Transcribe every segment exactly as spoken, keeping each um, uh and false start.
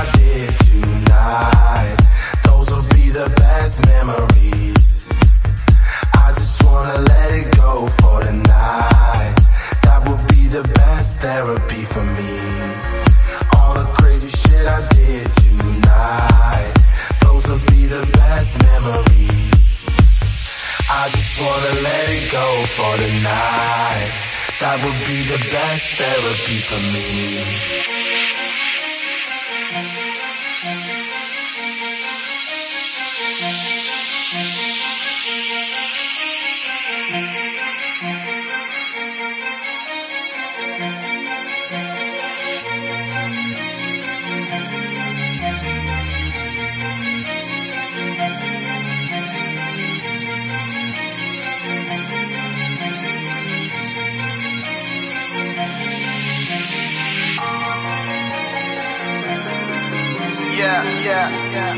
did tonight, those will be the best memories. I just wanna let it go for the night. That would be the best therapy for me. All the crazy shit I did tonight, those will be the best memories. I just wanna let it go for the night. That would be the best therapy for me. Yeah, yeah, yeah.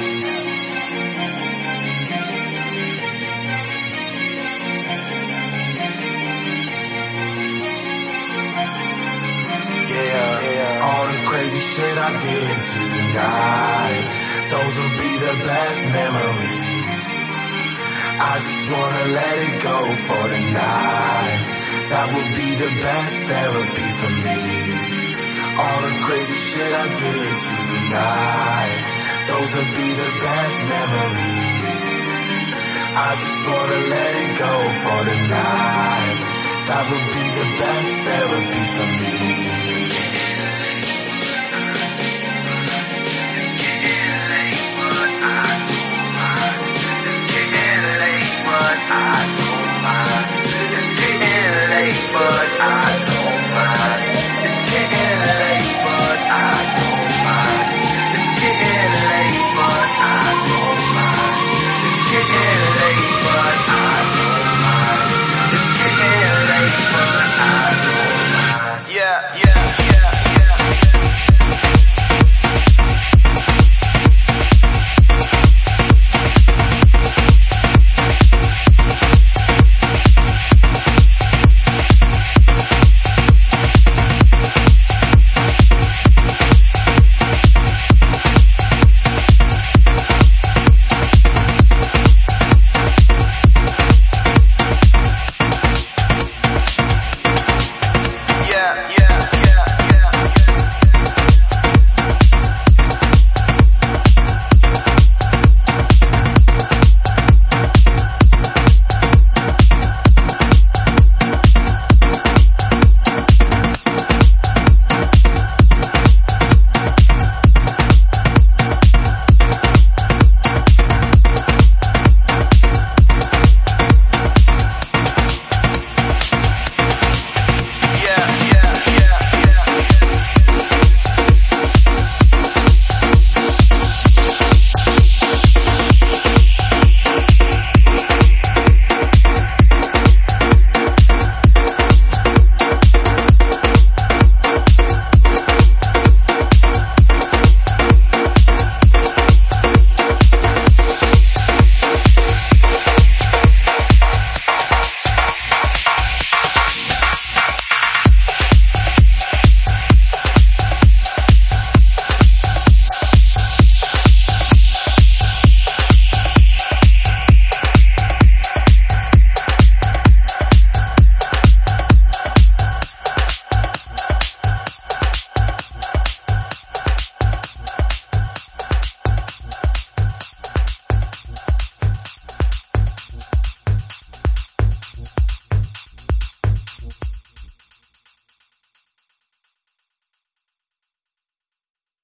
Yeah, all the crazy shit I did tonight, those will be the best memories. I just wanna let it go for the night. That would be the best therapy for me. All the crazy shit I did tonight, those will be the best memories. I just wanna let it go for the night. That would be the best therapy for me.